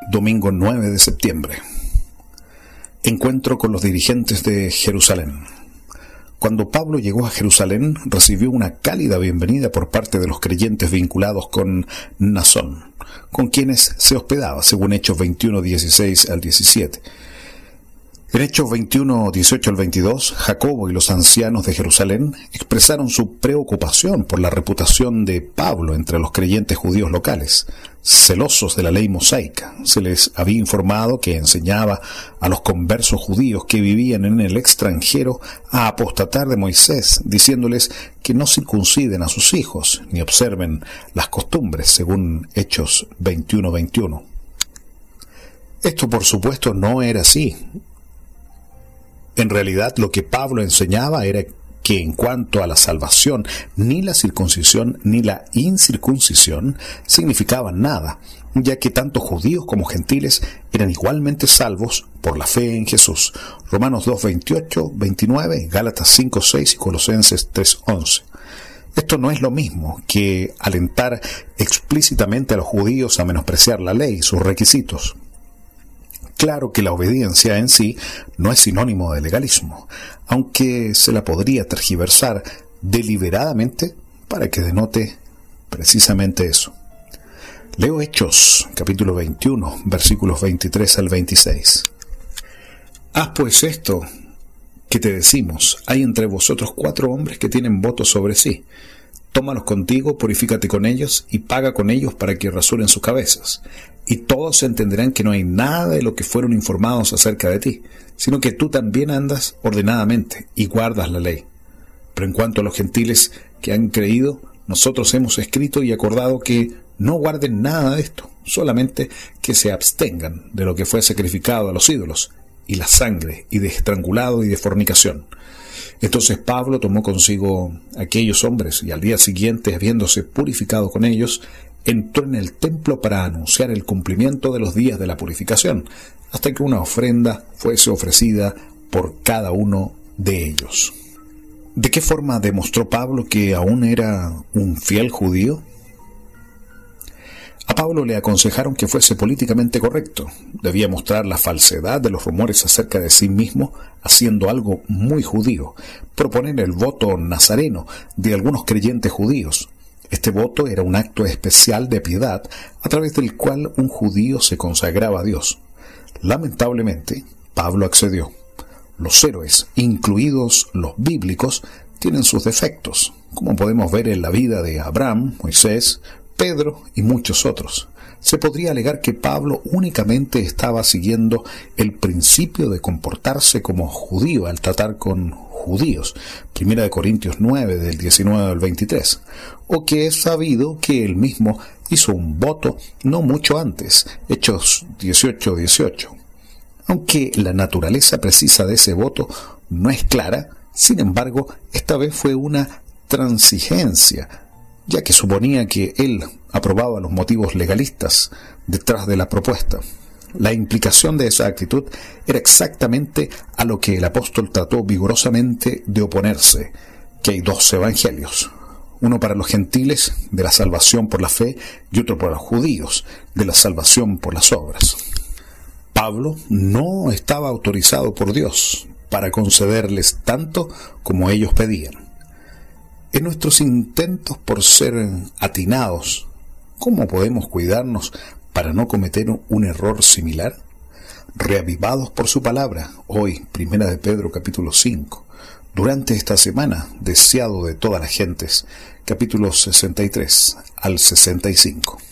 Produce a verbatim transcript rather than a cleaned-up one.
Domingo nueve de septiembre. Encuentro con los dirigentes de Jerusalén. Cuando Pablo llegó a Jerusalén, recibió una cálida bienvenida por parte de los creyentes vinculados con Mnasón, con quienes se hospedaba, según Hechos veintiuno, dieciséis al diecisiete. En Hechos veintiuno, dieciocho al veintidós, Jacobo y los ancianos de Jerusalén expresaron su preocupación por la reputación de Pablo entre los creyentes judíos locales. Celosos de la ley mosaica, se les había informado que enseñaba a los conversos judíos que vivían en el extranjero a apostatar de Moisés, diciéndoles que no circunciden a sus hijos ni observen las costumbres, según Hechos veintiuno, veintiuno. Esto, por supuesto, no era así. En realidad, lo que Pablo enseñaba era que en cuanto a la salvación, ni la circuncisión ni la incircuncisión significaban nada, ya que tanto judíos como gentiles eran igualmente salvos por la fe en Jesús. Romanos dos, veintiocho, veintinueve, Gálatas cinco, seis y Colosenses tres, once. Esto no es lo mismo que alentar explícitamente a los judíos a menospreciar la ley y sus requisitos. Claro que la obediencia en sí no es sinónimo de legalismo, aunque se la podría tergiversar deliberadamente para que denote precisamente eso. Leo Hechos, capítulo veintiuno, versículos veintitrés al veintiséis. Haz pues esto que te decimos: hay entre vosotros cuatro hombres que tienen voto sobre sí. Tómalos contigo, purifícate con ellos y paga con ellos para que rasuren sus cabezas. Y todos entenderán que no hay nada de lo que fueron informados acerca de ti, sino que tú también andas ordenadamente y guardas la ley. Pero en cuanto a los gentiles que han creído, nosotros hemos escrito y acordado que no guarden nada de esto, solamente que se abstengan de lo que fue sacrificado a los ídolos, y la sangre, y de estrangulado y de fornicación. Entonces Pablo tomó consigo aquellos hombres, y al día siguiente, habiéndose purificado con ellos, entró en el templo para anunciar el cumplimiento de los días de la purificación, hasta que una ofrenda fuese ofrecida por cada uno de ellos. ¿De qué forma demostró Pablo que aún era un fiel judío? A Pablo le aconsejaron que fuese políticamente correcto. Debía mostrar la falsedad de los rumores acerca de sí mismo, haciendo algo muy judío: proponer el voto nazareno de algunos creyentes judíos. Este voto era un acto especial de piedad a través del cual un judío se consagraba a Dios. Lamentablemente, Pablo accedió. Los héroes, incluidos los bíblicos, tienen sus defectos, como podemos ver en la vida de Abraham, Moisés, Pedro y muchos otros. Se podría alegar que Pablo únicamente estaba siguiendo el principio de comportarse como judío al tratar con judíos, Primera de Corintios nueve, del diecinueve al veintitrés, o que es sabido que él mismo hizo un voto no mucho antes, Hechos dieciocho, dieciocho. Aunque la naturaleza precisa de ese voto no es clara, sin embargo, esta vez fue una transigencia, ya que suponía que él aprobaba los motivos legalistas detrás de la propuesta. La implicación de esa actitud era exactamente a lo que el apóstol trató vigorosamente de oponerse: que hay dos evangelios, uno para los gentiles, de la salvación por la fe, y otro para los judíos, de la salvación por las obras. Pablo no estaba autorizado por Dios para concederles tanto como ellos pedían. En nuestros intentos por ser atinados, ¿cómo podemos cuidarnos para no cometer un error similar? Reavivados por su palabra, hoy, Primera de Pedro, capítulo cinco. Durante esta semana, deseado de todas las gentes, capítulos sesenta y tres al sesenta y cinco.